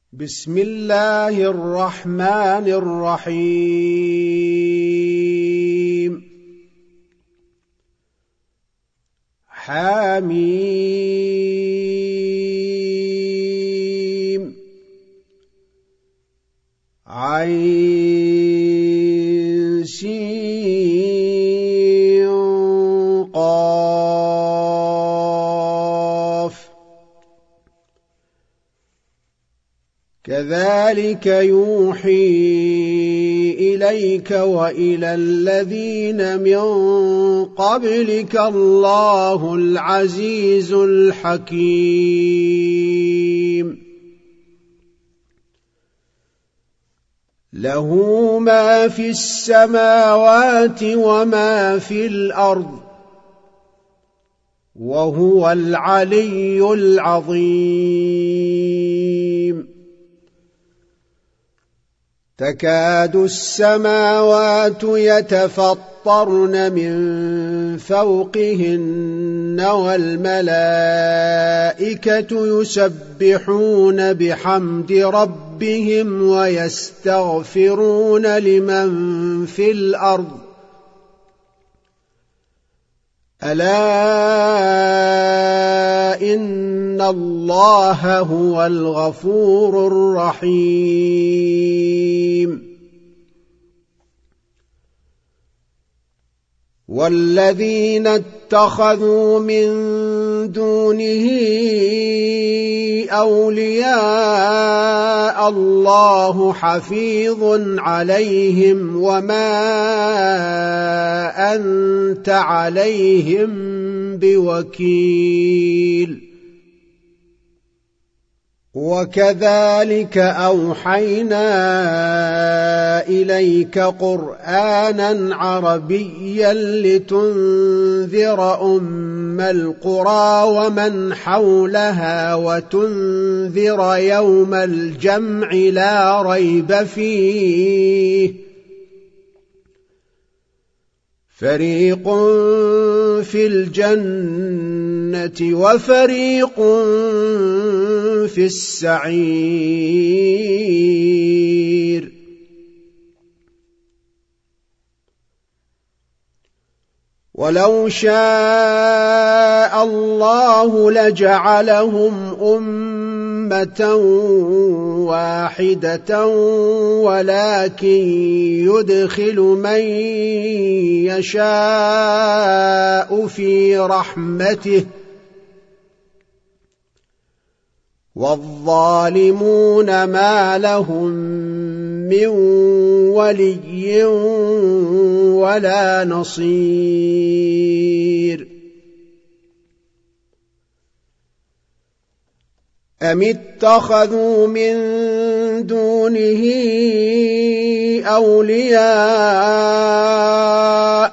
بسم الله الرحمن الرحيم حميم عين سين قاف كذلك يوحي إليك وإلى الذين من قبلك الله العزيز الحكيم له ما في السماوات وما في الأرض وهو العلي العظيم تكاد السماوات يتفطرن من فوقهن والملائكة يسبحون بحمد ربهم ويستغفرون لمن في الأرض ألا إن الله هو الغفور الرحيم والذين اتخذوا من دونه أولياء الله حفيظ عليهم وما أنت عليهم بوكيل وكذلك أوحينا إليك قرآنا عربيا لتنذر أم القرى ومن حولها وتنذر يوم الجمع لا ريب فيه فريق في الجنة وفريق في السعير ولو شاء الله لجعلهم أمة واحدة ولكن يدخل من يشاء في رحمته والظالمون ما لهم من ولي ولا نصير أم اتخذوا من دونه أولياء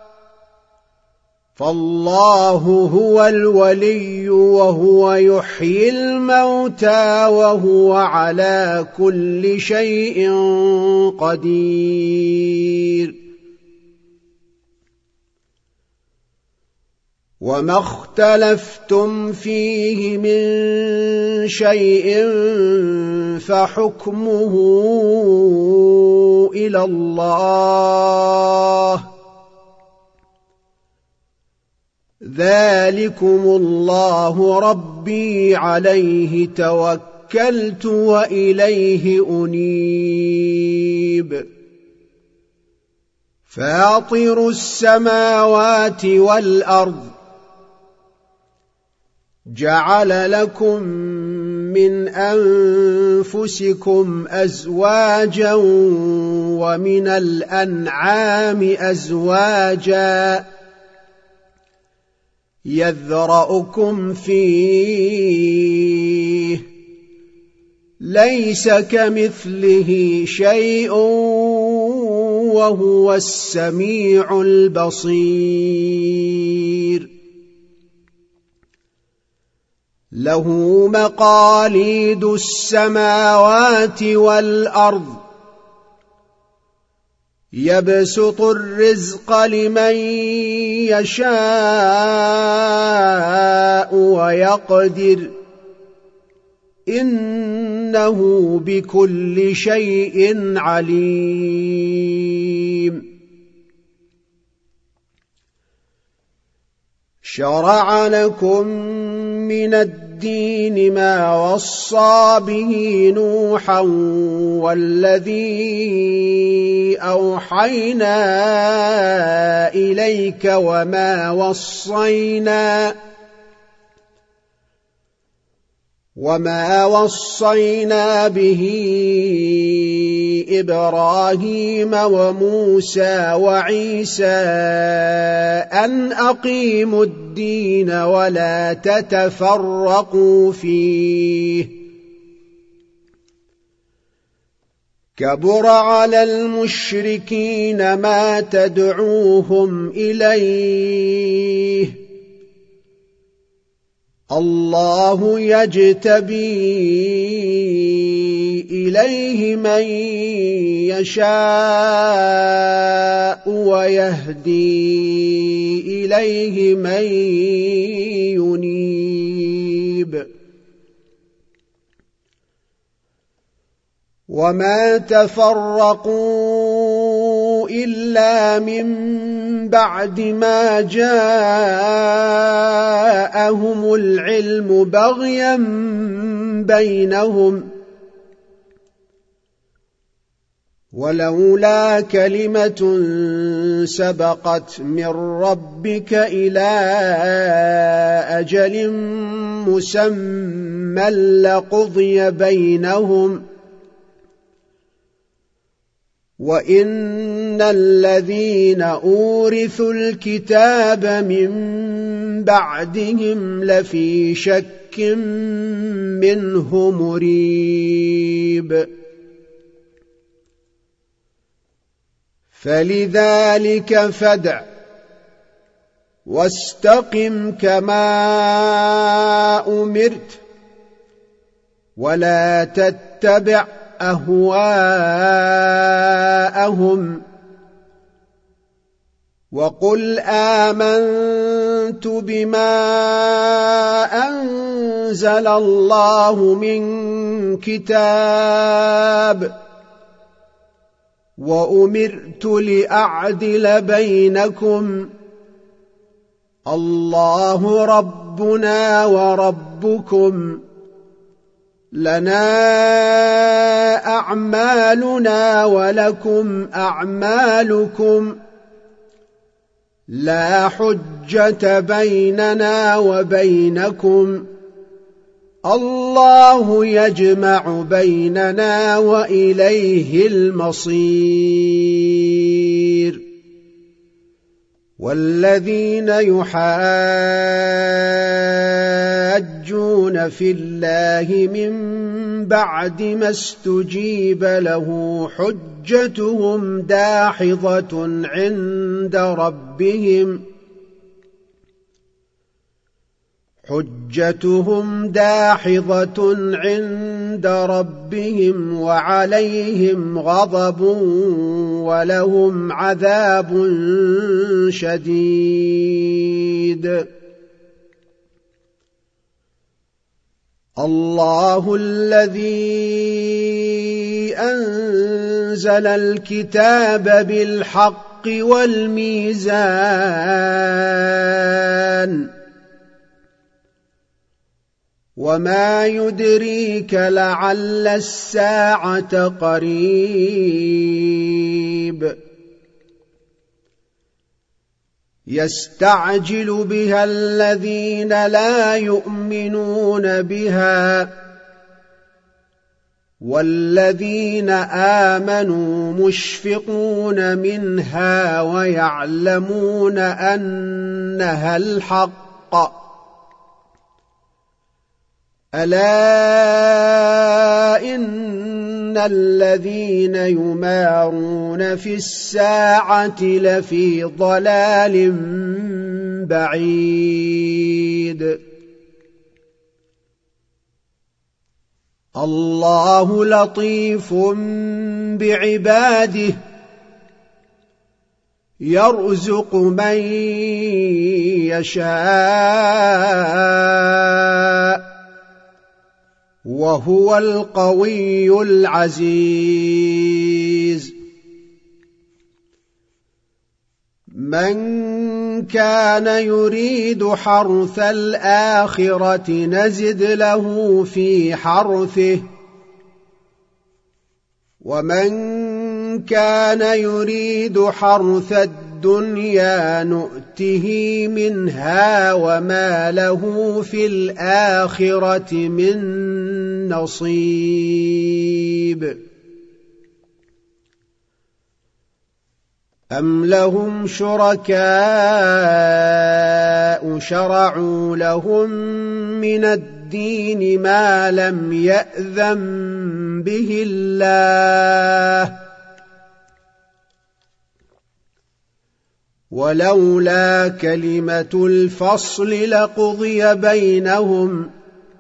فالله هو الولي وهو يحيي الموتى وهو على كل شيء قدير وما اختلفتم فيه من شيء فحكمه إلى الله ذلكم الله ربي عليه توكلت وإليه أنيب فاطر السماوات والأرض جعل لكم من أنفسكم أزواجا ومن الأنعام أزواجا يذرأكم فيه ليس كمثله شيء وهو السميع البصير له مقاليد السماوات والأرض يبسط الرزق لمن يشاء ويقدر إن إنه بكل شيء عليم. شرع لكم من الدين ما وصى به نوحا والذي أوحينا إليك وما وصينا به إبراهيم وموسى وعيسى أن أقيموا الدين ولا تتفرقوا فيه. كبر على المشركين ما تدعوهم إليه. الله يجتبي إليه من يشاء ويهدي إليه من ينيب. وما تفرقوا إلا من بعد ما جاءهم العلم بغيا بينهم ولولا كلمة سبقت من ربك إلى أجل مسمى لقضي بينهم وإن الذين أورثوا الكتاب من بعدهم لفي شك منه مريب. فلذلك فادع واستقم كما أمرت ولا تتبع أهواءهم وقل آمنت بما أنزل الله من كتاب وأمرت لأعدل بينكم الله ربنا وربكم لنا أعمالنا ولكم أعمالكم لا حجة بيننا وبينكم الله يجمع بيننا وإليه المصير. والذين يحاجون في الله من بعد ما استجيب له حجتهم داحضة عند ربهم وعليهم غضب ولهم عذاب شديد. الله الذي أنزل الكتاب بالحق والميزان وما يدريك لعل الساعة قريب. يستعجل بها الذين لا يؤمنون بها والذين آمنوا مشفقون منها ويعلمون أنها الحق. ألا إن الذين يمارون في الساعة لفي ضلال بعيد. الله لطيف بعباده يرزق من يشاء وهو القوي العزيز. من كان يريد حرث الآخرة نزد له في حرثه، ومن كان يريد حرث الدنيا نؤته منها وما له في الآخرة من نصيب. أم لهم شركاء شرعوا لهم من الدين ما لم يأذن به الله، ولولا كلمة الفصل لقضي بينهم،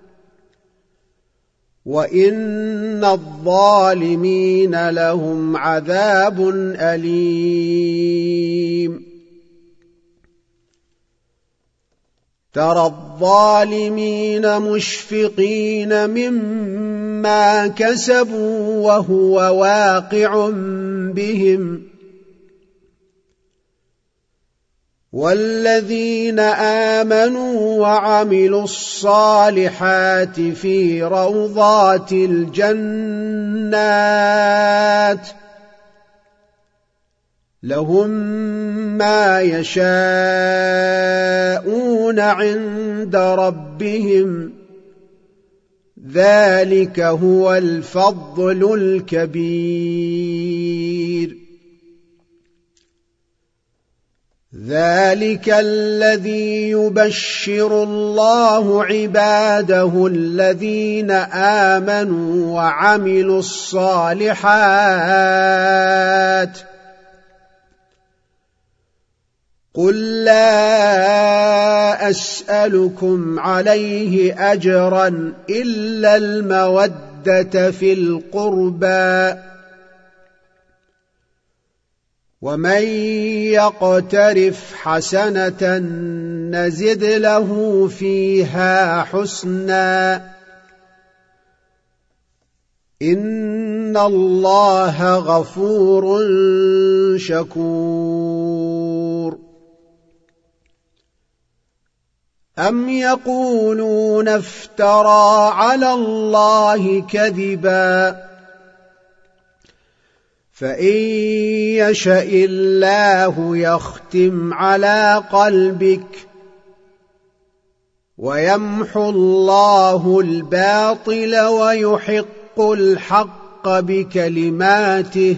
وإن الظالمين لهم عذاب أليم. ترى الظالمين مشفقين مما كسبوا وهو واقع بهم، والذين آمنوا وعملوا الصالحات في روضات الجنات لهم ما يشاءون عند ربهم، ذلك هو الفضل الكبير. ذلك الذي يبشر الله عباده الذين آمنوا وعملوا الصالحات. قل لا أسألكم عليه أجرا إلا المودة في القربى، ومن يقترف حسنة نزد له فيها حسنا، إن الله غفور شكور. أم يقولون افترى على الله كذبا، فإن يشأ الله يختم على قلبك ويمحو الله الباطل ويحق الحق بكلماته،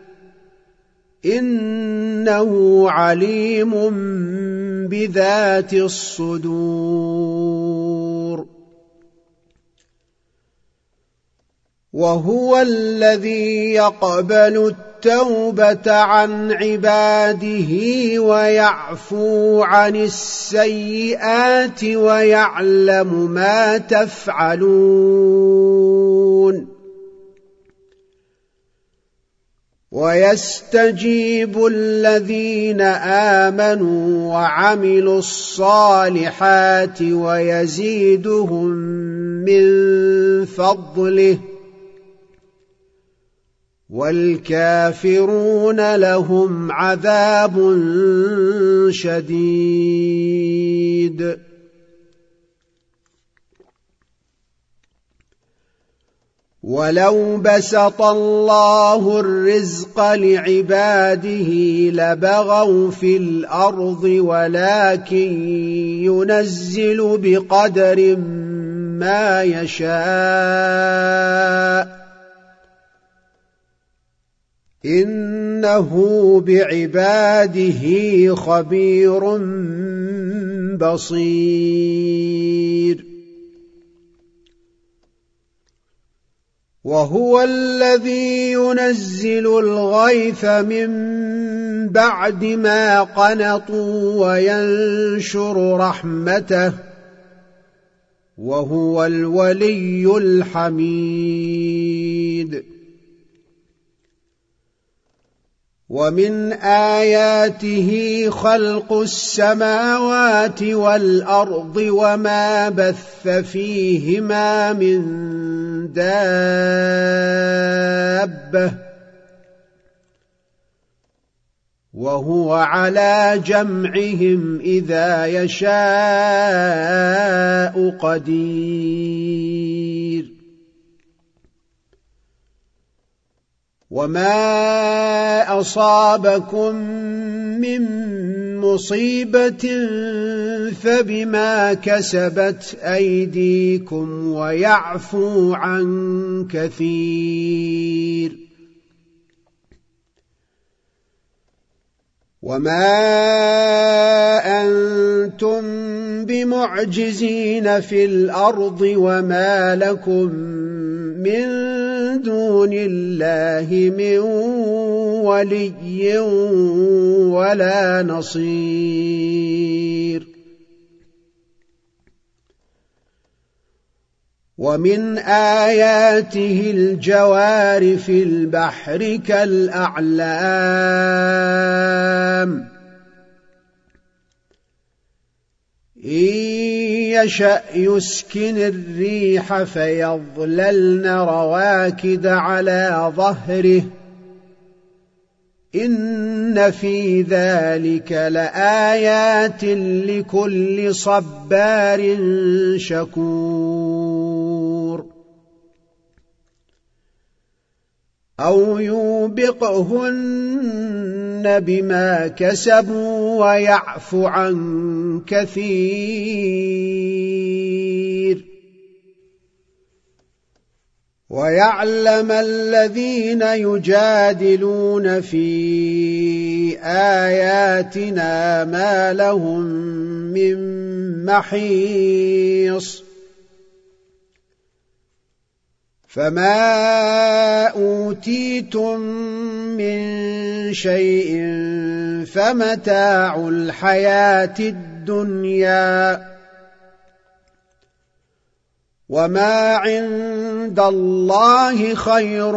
إنه عليم بذات الصدور. وهو الذي يقبل التوبة عن عباده ويعفو عن السيئات ويعلم ما تفعلون، ويستجيب الذين آمنوا وعملوا الصالحات ويزيدهم من فضله، والكافرون لهم عذاب شديد. ولو بسط الله الرزق لعباده لبغوا في الأرض، ولكن ينزل بقدر ما يشاء، إنه بعباده خبير بصير. وهو الذي ينزل الغيث من بعد ما قنطوا وينشر رحمته، وهو الولي الحميد. ومن آياته خلق السماوات والأرض وما بث فيهما من دابة وهو على جمعهم إذا يشاء قدير وما أصابكم من مصيبة فبما كسبت أيديكم ويعفو عن كثير وما أنتم بمعجزين في الأرض وما لكم من دون الله من ولي ولا نصير ومن آياته الجوار في البحر كالأعلام إن يشأ يسكن الريح فيظللن رواكد على ظهره إن في ذلك لآيات لكل صبار شكور أو يوبقهن بما كسبوا ويعفو عن كثير ويعلم الذين يجادلون في آياتنا ما لهم من محيص فما أوتيتم من شيء فمتاع الحياة الدنيا وما عند الله خير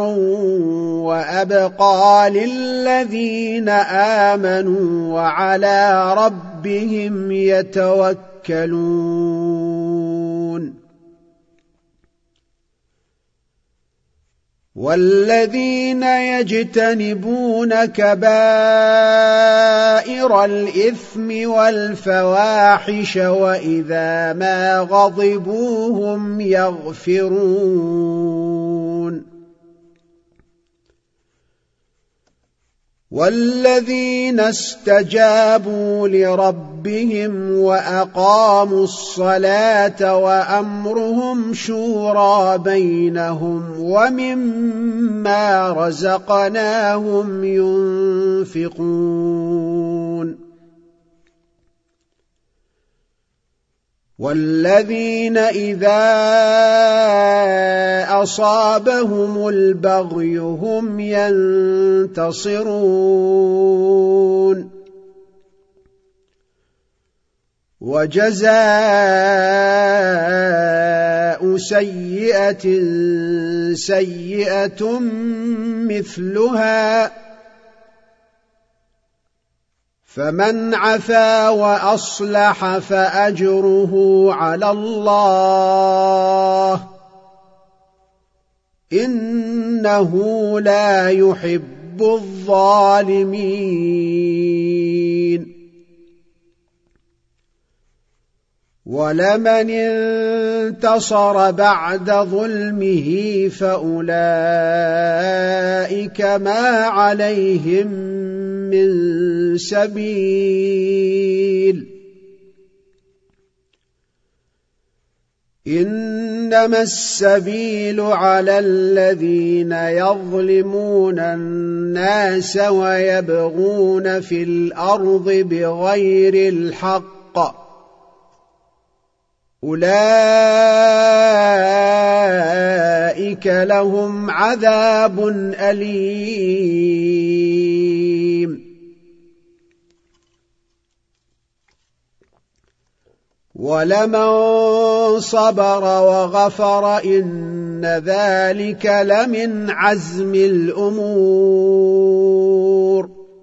وأبقى للذين آمنوا وعلى ربهم يتوكلون والذين يجتنبون كبائر الإثم والفواحش وإذا ما غضبوا هم يغفرون والذين استجابوا لربهم وأقاموا الصلاة وأمرهم شورى بينهم ومما رزقناهم ينفقون والذين إذا أصابهم البغي هم ينتصرون وجزاء سيئة سيئة مثلها فمن عفا وأصلح فأجره على الله إنه لا يحب الظالمين ولمن انتصر بعد ظلمه فأولئك ما عليهم من سبيل إنما السبيل على الذين يظلمون الناس ويبغون في الأرض بغير الحق أولئك لهم عذاب أليم ولمن صبر وغفر إن ذلك لمن عزم الأمور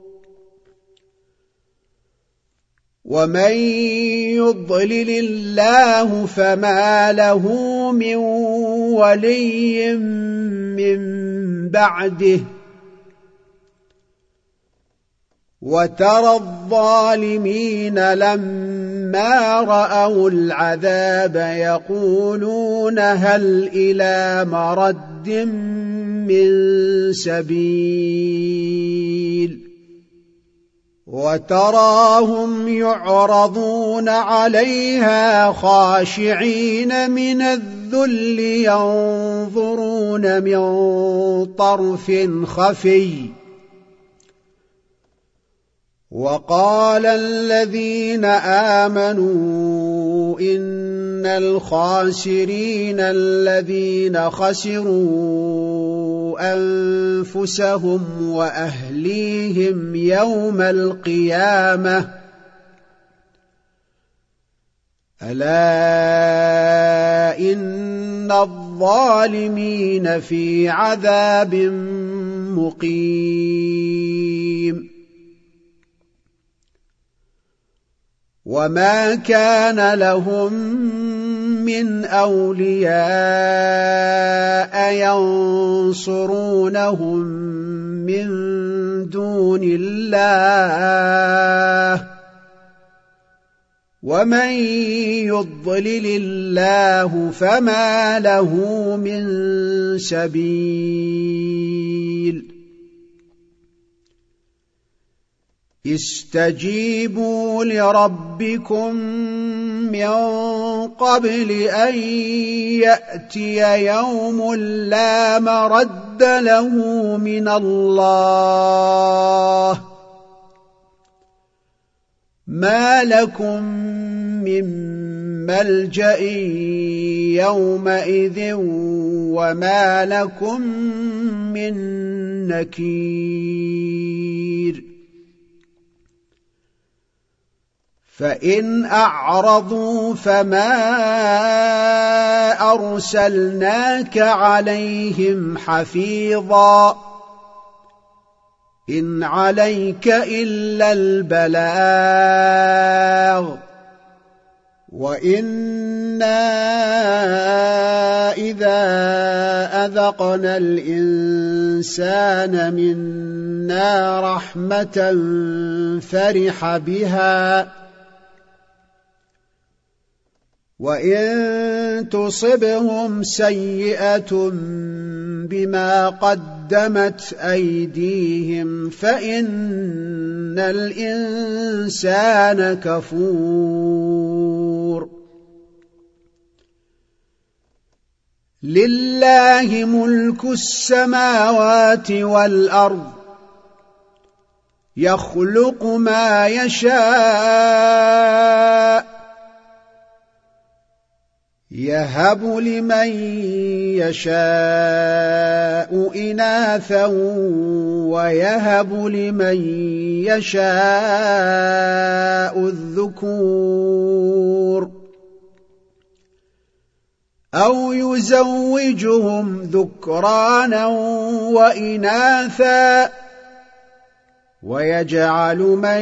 ومن يضلل الله فما له من ولي من بعده وترى الظالمين لما رأوا العذاب يقولون هل إلى مرد من سبيل وتراهم يعرضون عليها خاشعين من الذل ينظرون من طرف خفي وقال الذين آمنوا إن الخاسرين الذين خسروا أنفسهم وأهليهم يوم القيامة ألا إن الظالمين في عذاب مقيم وما كان لهم من أولياء ينصرونهم من دون الله ومن يضلل الله فما له من سبيل استجيبوا لربكم من قبل أن يأتي يوم لا مرد له من الله ما لكم من ملجأ يومئذ وما لكم من نكير فإن أعرضوا فما أرسلناك عليهم حفيظا إن عليك إلا البلاغ وإنا إذا أذقنا الإنسان منا رحمة فرح بها وإن تصبهم سيئة بما قدمت أيديهم فإن الإنسان كفور لله ملك السماوات والأرض يخلق ما يشاء يهب لمن يشاء إناثا ويهب لمن يشاء الذكور أو يزوجهم ذكرانا وإناثا ويجعل من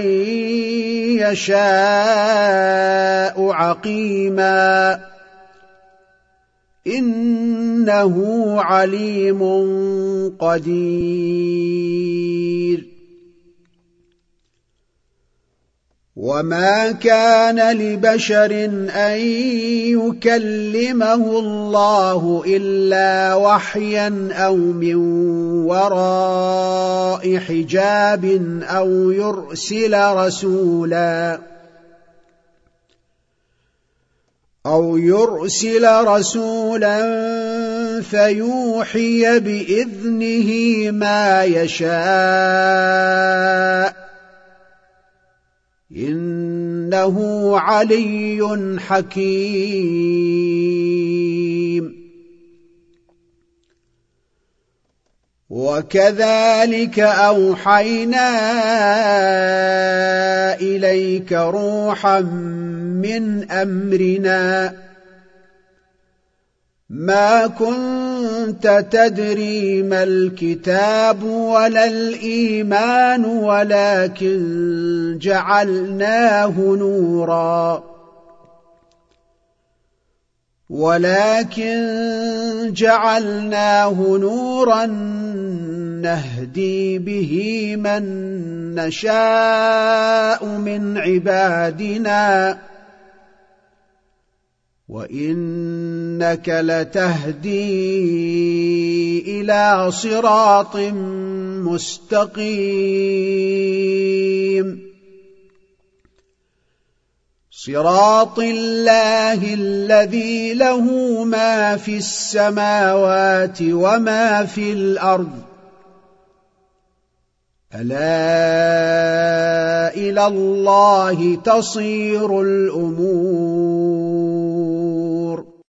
يشاء عقيما إنه عليم قدير وما كان لبشر أن يكلمه الله إلا وحيا أو من وراء حجاب أو يرسل رسولا فيوحي بإذنه ما يشاء إنه علي حكيم وكذلك أوحينا إليك روحا من أمرنا ما كنت كنت تدري ما الكتاب ولا الإيمان ولكن جعلناه نورا نهدي به من نشاء من عبادنا وإنك لتهدي إلى صراط مستقيم صراط الله الذي له ما في السماوات وما في الأرض ألا إلى الله تصير الأمور